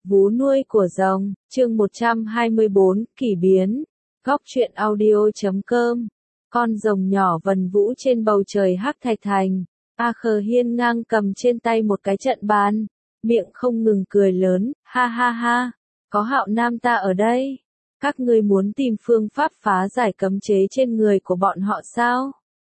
Vú nuôi của rồng, chương 124, kỷ biến. Góc truyện audio.com. Con rồng nhỏ vần vũ trên bầu trời hắc thạch thành. A Khờ hiên ngang cầm trên tay một cái trận bàn, miệng không ngừng cười lớn, ha ha ha, có Hạo Nam ta ở đây. Các ngươi muốn tìm phương pháp phá giải cấm chế trên người của bọn họ sao?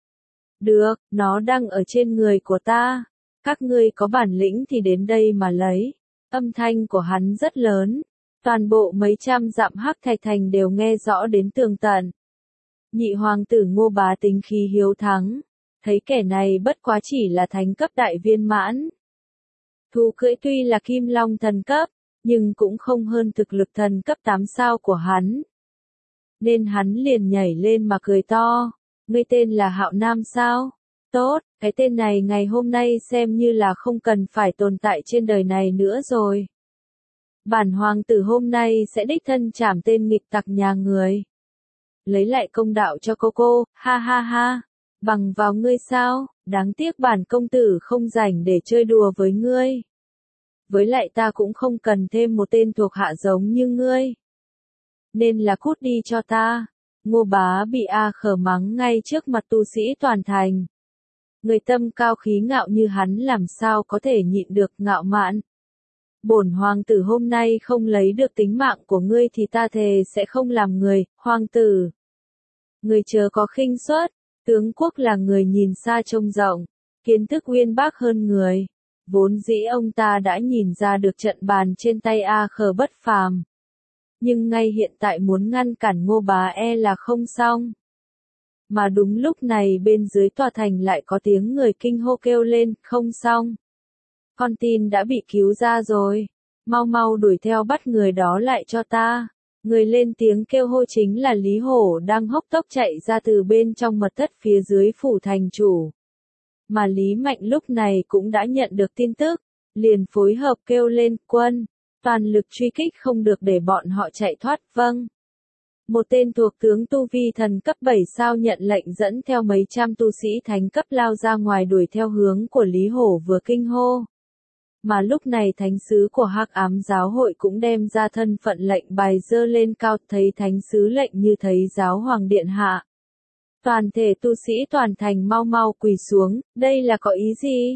Được, nó đang ở trên người của ta. Các ngươi có bản lĩnh thì đến đây mà lấy. Âm thanh của hắn rất lớn, toàn bộ mấy trăm dặm hắc thạch thành đều nghe rõ đến tường tận. Nhị hoàng tử Ngô Bá tính khí hiếu thắng, thấy kẻ này bất quá chỉ là thánh cấp đại viên mãn. Thú cưỡi tuy là kim long thần cấp, nhưng cũng không hơn thực lực thần cấp 8 sao của hắn. Nên hắn liền nhảy lên mà cười to, ngươi tên là Hạo Nam sao? Tốt, cái tên này ngày hôm nay xem như là không cần phải tồn tại trên đời này nữa rồi. Bản hoàng tử hôm nay sẽ đích thân trảm tên nghịch tặc nhà người. Lấy lại công đạo cho cô, ha ha ha, bằng vào ngươi sao, đáng tiếc bản công tử không rảnh để chơi đùa với ngươi. Với lại ta cũng không cần thêm một tên thuộc hạ giống như ngươi. Nên là cút đi cho ta. Ngô Bá bị A Khờ mắng ngay trước mặt tu sĩ toàn thành. Người tâm cao khí ngạo như hắn làm sao có thể nhịn được ngạo mạn. Bổn hoàng tử hôm nay không lấy được tính mạng của ngươi thì ta thề sẽ không làm người, hoàng tử. Người chớ có khinh suất, tướng quốc là người nhìn xa trông rộng, kiến thức uyên bác hơn người. Vốn dĩ ông ta đã nhìn ra được trận bàn trên tay A Khờ bất phàm. Nhưng ngay hiện tại muốn ngăn cản Ngô Bá e là không xong. Mà đúng lúc này bên dưới tòa thành lại có tiếng người kinh hô kêu lên, không xong. Con tin đã bị cứu ra rồi. Mau mau đuổi theo bắt người đó lại cho ta. Người lên tiếng kêu hô chính là Lý Hổ đang hốc tốc chạy ra từ bên trong mật thất phía dưới phủ thành chủ. Mà Lý Mạnh lúc này cũng đã nhận được tin tức, liền phối hợp kêu lên quân, toàn lực truy kích không được để bọn họ chạy thoát, vâng. Một tên thuộc tướng tu vi thần cấp 7 sao nhận lệnh dẫn theo mấy trăm tu sĩ thánh cấp lao ra ngoài đuổi theo hướng của Lý Hổ vừa kinh hô. Mà lúc này thánh sứ của Hắc Ám giáo hội cũng đem ra thân phận lệnh bài dơ lên cao, thấy thánh sứ lệnh như thấy giáo hoàng điện hạ. Toàn thể tu sĩ toàn thành mau mau quỳ xuống, đây là có ý gì?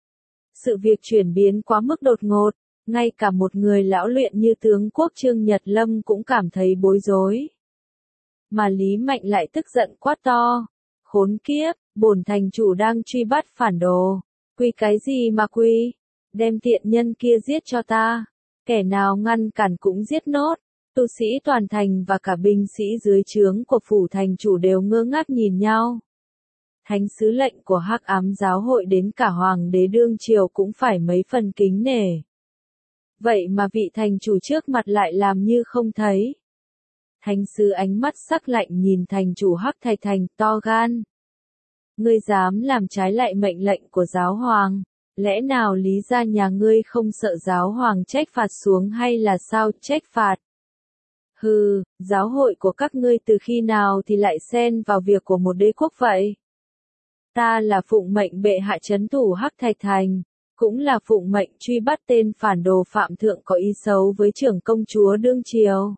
Sự việc chuyển biến quá mức đột ngột, ngay cả một người lão luyện như tướng quốc Trương Nhật Lâm cũng cảm thấy bối rối. Mà Lý Mạnh lại tức giận quát to, khốn kiếp, bổn thành chủ đang truy bắt phản đồ, quy cái gì mà quy, đem tiện nhân kia giết cho ta, kẻ nào ngăn cản cũng giết nốt. Tu sĩ toàn thành và cả binh sĩ dưới trướng của phủ thành chủ đều ngơ ngác nhìn nhau. Thánh sứ lệnh của Hắc Ám giáo hội đến cả hoàng đế đương triều cũng phải mấy phần kính nể. Vậy mà vị thành chủ trước mặt lại làm như không thấy. Thánh sứ ánh mắt sắc lạnh nhìn thành chủ Hắc Thạch Thành, to gan. Ngươi dám làm trái lại mệnh lệnh của giáo hoàng, lẽ nào lý ra nhà ngươi không sợ giáo hoàng trách phạt xuống hay là sao trách phạt? Hừ, giáo hội của các ngươi từ khi nào thì lại xen vào việc của một đế quốc vậy? Ta là phụng mệnh bệ hạ trấn thủ Hắc Thạch Thành, cũng là phụng mệnh truy bắt tên phản đồ phạm thượng có ý xấu với trưởng công chúa đương triều.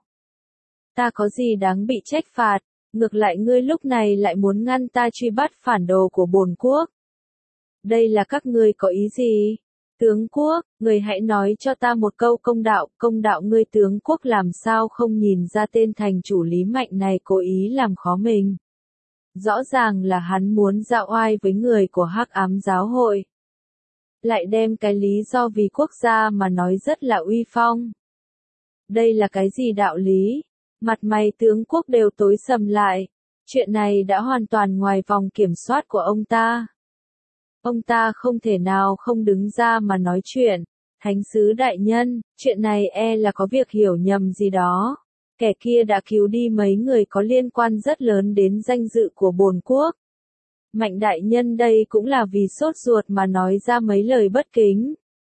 Ta có gì đáng bị trách phạt, ngược lại ngươi lúc này lại muốn ngăn ta truy bắt phản đồ của bổn quốc. Đây là các ngươi có ý gì? Tướng quốc, người hãy nói cho ta một câu công đạo ngươi tướng quốc làm sao không nhìn ra tên thành chủ Lý Mạnh này cố ý làm khó mình. Rõ ràng là hắn muốn dạo oai với người của Hắc Ám giáo hội. Lại đem cái lý do vì quốc gia mà nói rất là uy phong. Đây là cái gì đạo lý? Mặt mày tướng quốc đều tối sầm lại. Chuyện này đã hoàn toàn ngoài vòng kiểm soát của ông ta. Ông ta không thể nào không đứng ra mà nói chuyện. Thánh sứ đại nhân, chuyện này e là có việc hiểu nhầm gì đó. Kẻ kia đã cứu đi mấy người có liên quan rất lớn đến danh dự của bổn quốc. Mạnh đại nhân đây cũng là vì sốt ruột mà nói ra mấy lời bất kính.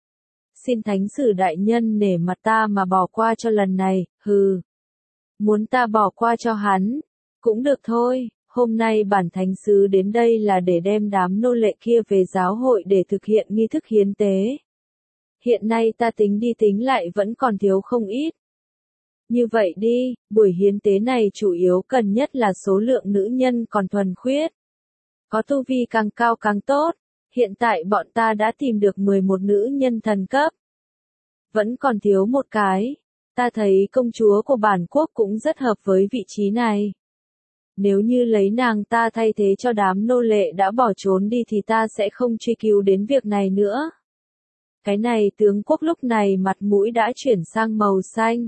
Xin thánh sử đại nhân nể mặt ta mà bỏ qua cho lần này, hừ. Muốn ta bỏ qua cho hắn, cũng được thôi. Hôm nay bản thánh sứ đến đây là để đem đám nô lệ kia về giáo hội để thực hiện nghi thức hiến tế. Hiện nay ta tính đi tính lại vẫn còn thiếu không ít. Như vậy đi, buổi hiến tế này chủ yếu cần nhất là số lượng nữ nhân còn thuần khiết. Có tu vi càng cao càng tốt. Hiện tại bọn ta đã tìm được 11 nữ nhân thần cấp. Vẫn còn thiếu một cái. Ta thấy công chúa của bản quốc cũng rất hợp với vị trí này. Nếu như lấy nàng ta thay thế cho đám nô lệ đã bỏ trốn đi thì ta sẽ không truy cứu đến việc này nữa. Cái này tướng quốc lúc này mặt mũi đã chuyển sang màu xanh.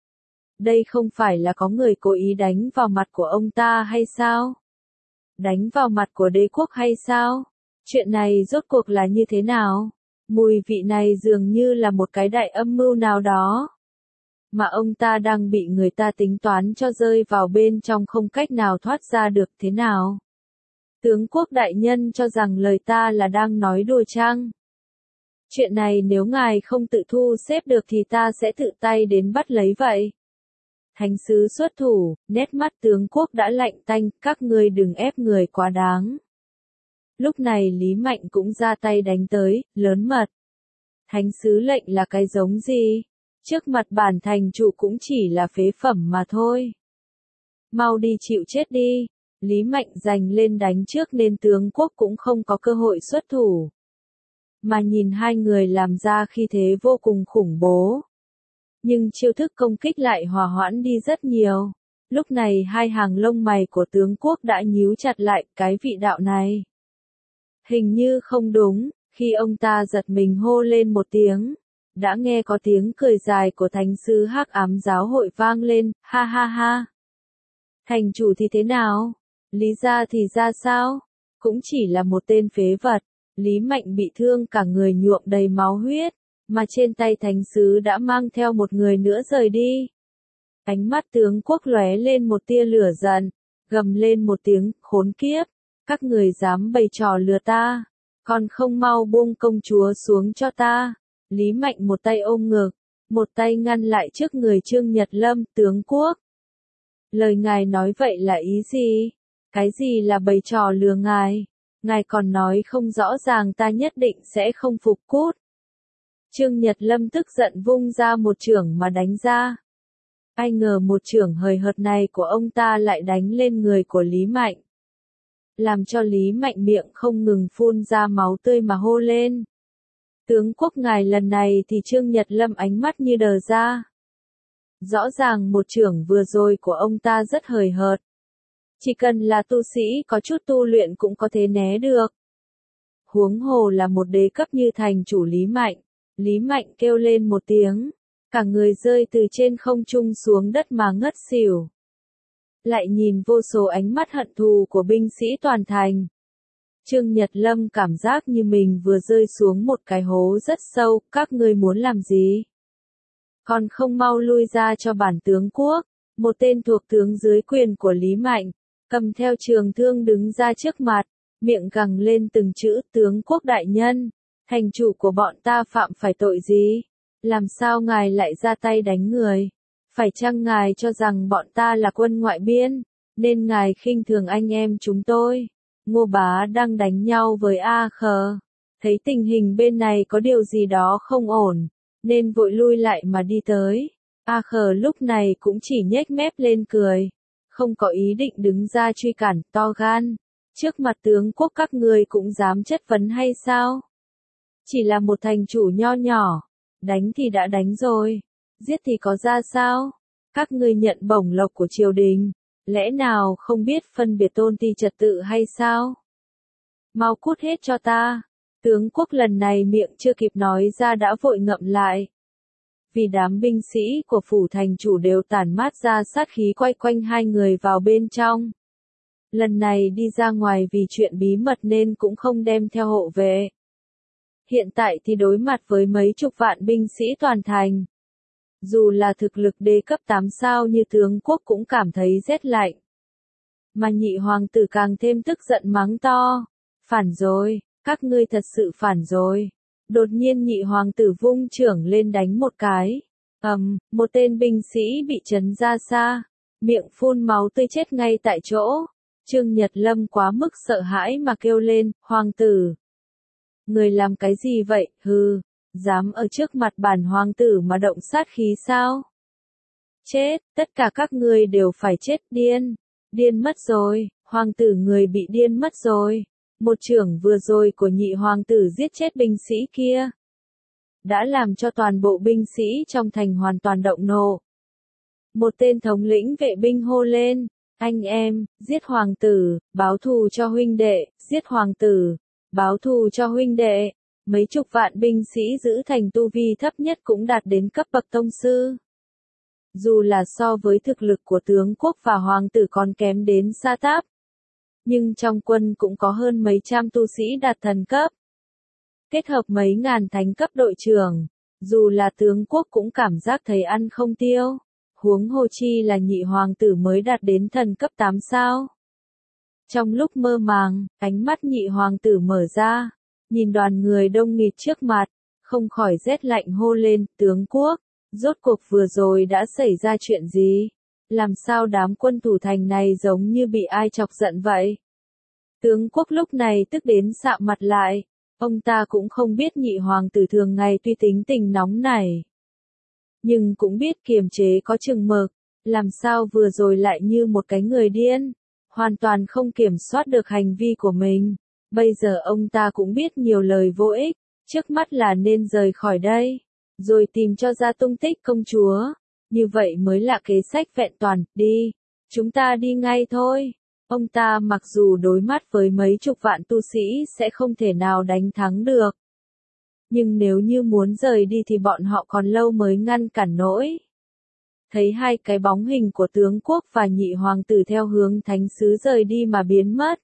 Đây không phải là có người cố ý đánh vào mặt của ông ta hay sao? Đánh vào mặt của đế quốc hay sao? Chuyện này rốt cuộc là như thế nào? Mùi vị này dường như là một cái đại âm mưu nào đó. Mà ông ta đang bị người ta tính toán cho rơi vào bên trong không cách nào thoát ra được thế nào? Tướng quốc đại nhân cho rằng lời ta là đang nói đùa chăng? Chuyện này nếu ngài không tự thu xếp được thì ta sẽ tự tay đến bắt lấy vậy. Thánh sứ xuất thủ, nét mắt tướng quốc đã lạnh tanh, các ngươi đừng ép người quá đáng. Lúc này Lý Mạnh cũng ra tay đánh tới, lớn mật. Thánh sứ lệnh là cái giống gì? Trước mặt bản thành chủ cũng chỉ là phế phẩm mà thôi. Mau đi chịu chết đi. Lý Mạnh giành lên đánh trước nên tướng quốc cũng không có cơ hội xuất thủ. Mà nhìn hai người làm ra khi thế vô cùng khủng bố. Nhưng chiêu thức công kích lại hòa hoãn đi rất nhiều. Lúc này hai hàng lông mày của tướng quốc đã nhíu chặt lại, cái vị đạo này. Hình như không đúng, khi ông ta giật mình hô lên một tiếng. Đã nghe có tiếng cười dài của thánh sứ Hắc Ám giáo hội vang lên, ha ha ha. Thành chủ thì thế nào? Lý gia thì ra sao? Cũng chỉ là một tên phế vật. Lý Mạnh bị thương cả người nhuộm đầy máu huyết, mà trên tay thánh sứ đã mang theo một người nữa rời đi. Ánh mắt tướng quốc lóe lên một tia lửa giận, gầm lên một tiếng, khốn kiếp, các người dám bày trò lừa ta, còn không mau buông công chúa xuống cho ta. Lý Mạnh một tay ôm ngực, một tay ngăn lại trước người Trương Nhật Lâm, tướng quốc. Lời ngài nói vậy là ý gì? Cái gì là bày trò lừa ngài? Ngài còn nói không rõ ràng ta nhất định sẽ không phục cút. Trương Nhật Lâm tức giận vung ra một chưởng mà đánh ra. Ai ngờ một chưởng hời hợt này của ông ta lại đánh lên người của Lý Mạnh. Làm cho Lý Mạnh miệng không ngừng phun ra máu tươi mà hô lên. Tướng quốc ngài lần này thì Trương Nhật Lâm ánh mắt như đờ ra. Rõ ràng một chưởng vừa rồi của ông ta rất hời hợt. Chỉ cần là tu sĩ có chút tu luyện cũng có thể né được. Huống hồ là một đế cấp như thành chủ Lý Mạnh. Lý Mạnh kêu lên một tiếng. Cả người rơi từ trên không trung xuống đất mà ngất xỉu. Lại nhìn vô số ánh mắt hận thù của binh sĩ toàn thành. Trương Nhật Lâm cảm giác như mình vừa rơi xuống một cái hố rất sâu, các ngươi muốn làm gì? Còn không mau lui ra cho bản tướng quốc, một tên thuộc tướng dưới quyền của Lý Mạnh, cầm theo trường thương đứng ra trước mặt, miệng gằn lên từng chữ tướng quốc đại nhân, thành chủ của bọn ta phạm phải tội gì? Làm sao ngài lại ra tay đánh người? Phải chăng ngài cho rằng bọn ta là quân ngoại biên, nên ngài khinh thường anh em chúng tôi? Ngô Bá đang đánh nhau với A Khờ. Thấy tình hình bên này có điều gì đó không ổn, nên vội lui lại mà đi tới. A Khờ lúc này cũng chỉ nhếch mép lên cười. Không có ý định đứng ra truy cản, to gan. Trước mặt tướng quốc các ngươi cũng dám chất vấn hay sao? Chỉ là một thành chủ nho nhỏ. Đánh thì đã đánh rồi. Giết thì có ra sao? Các ngươi nhận bổng lộc của triều đình. Lẽ nào không biết phân biệt tôn ti trật tự hay sao? Mau cút hết cho ta. Tướng quốc lần này miệng chưa kịp nói ra đã vội ngậm lại. Vì đám binh sĩ của phủ thành chủ đều tản mát ra sát khí quay quanh hai người vào bên trong. Lần này đi ra ngoài vì chuyện bí mật nên cũng không đem theo hộ vệ. Hiện tại thì đối mặt với mấy chục vạn binh sĩ toàn thành. Dù là thực lực đế cấp 8 sao như tướng quốc cũng cảm thấy rét lạnh. Mà nhị hoàng tử càng thêm tức giận mắng to. Phản rồi, các ngươi thật sự phản rồi. Đột nhiên nhị hoàng tử vung chưởng lên đánh một cái. Một tên binh sĩ bị chấn ra xa. Miệng phun máu tươi chết ngay tại chỗ. Trương Nhật Lâm quá mức sợ hãi mà kêu lên, hoàng tử. Người làm cái gì vậy, hừ, Dám ở trước mặt bản hoàng tử mà động sát khí sao? Chết, tất cả các ngươi đều phải chết điên. Điên mất rồi, hoàng tử người bị điên mất rồi. Một chưởng vừa rồi của nhị hoàng tử giết chết binh sĩ kia. Đã làm cho toàn bộ binh sĩ trong thành hoàn toàn động nộ. Một tên thống lĩnh vệ binh hô lên, anh em, giết hoàng tử, báo thù cho huynh đệ, giết hoàng tử, báo thù cho huynh đệ. Mấy chục vạn binh sĩ giữ thành tu vi thấp nhất cũng đạt đến cấp bậc tông sư. Dù là so với thực lực của tướng quốc và hoàng tử còn kém đến xa tắp. Nhưng trong quân cũng có hơn mấy trăm tu sĩ đạt thần cấp. Kết hợp mấy ngàn thánh cấp đội trưởng, dù là tướng quốc cũng cảm giác thấy ăn không tiêu. Huống hồ chi là nhị hoàng tử mới đạt đến thần cấp 8 sao. Trong lúc mơ màng, ánh mắt nhị hoàng tử mở ra, nhìn đoàn người đông nghịt trước mặt, không khỏi rét lạnh hô lên, tướng quốc, rốt cuộc vừa rồi đã xảy ra chuyện gì? Làm sao đám quân thủ thành này giống như bị ai chọc giận vậy? Tướng quốc lúc này tức đến sạm mặt lại, ông ta cũng không biết nhị hoàng tử thường ngày tuy tính tình nóng nảy, nhưng cũng biết kiềm chế có chừng mực, làm sao vừa rồi lại như một cái người điên, hoàn toàn không kiểm soát được hành vi của mình. Bây giờ ông ta cũng biết nhiều lời vô ích, trước mắt là nên rời khỏi đây, rồi tìm cho ra tung tích công chúa, như vậy mới là kế sách vẹn toàn, đi, chúng ta đi ngay thôi. Ông ta mặc dù đối mắt với mấy chục vạn tu sĩ sẽ không thể nào đánh thắng được. Nhưng nếu như muốn rời đi thì bọn họ còn lâu mới ngăn cản nổi. Thấy hai cái bóng hình của tướng quốc và nhị hoàng tử theo hướng thánh sứ rời đi mà biến mất.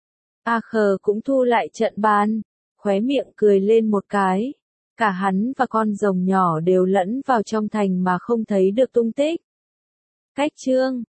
A Khờ cũng thu lại trận bàn, khóe miệng cười lên một cái. Cả hắn và con rồng nhỏ đều lẫn vào trong thành mà không thấy được tung tích. Cách chương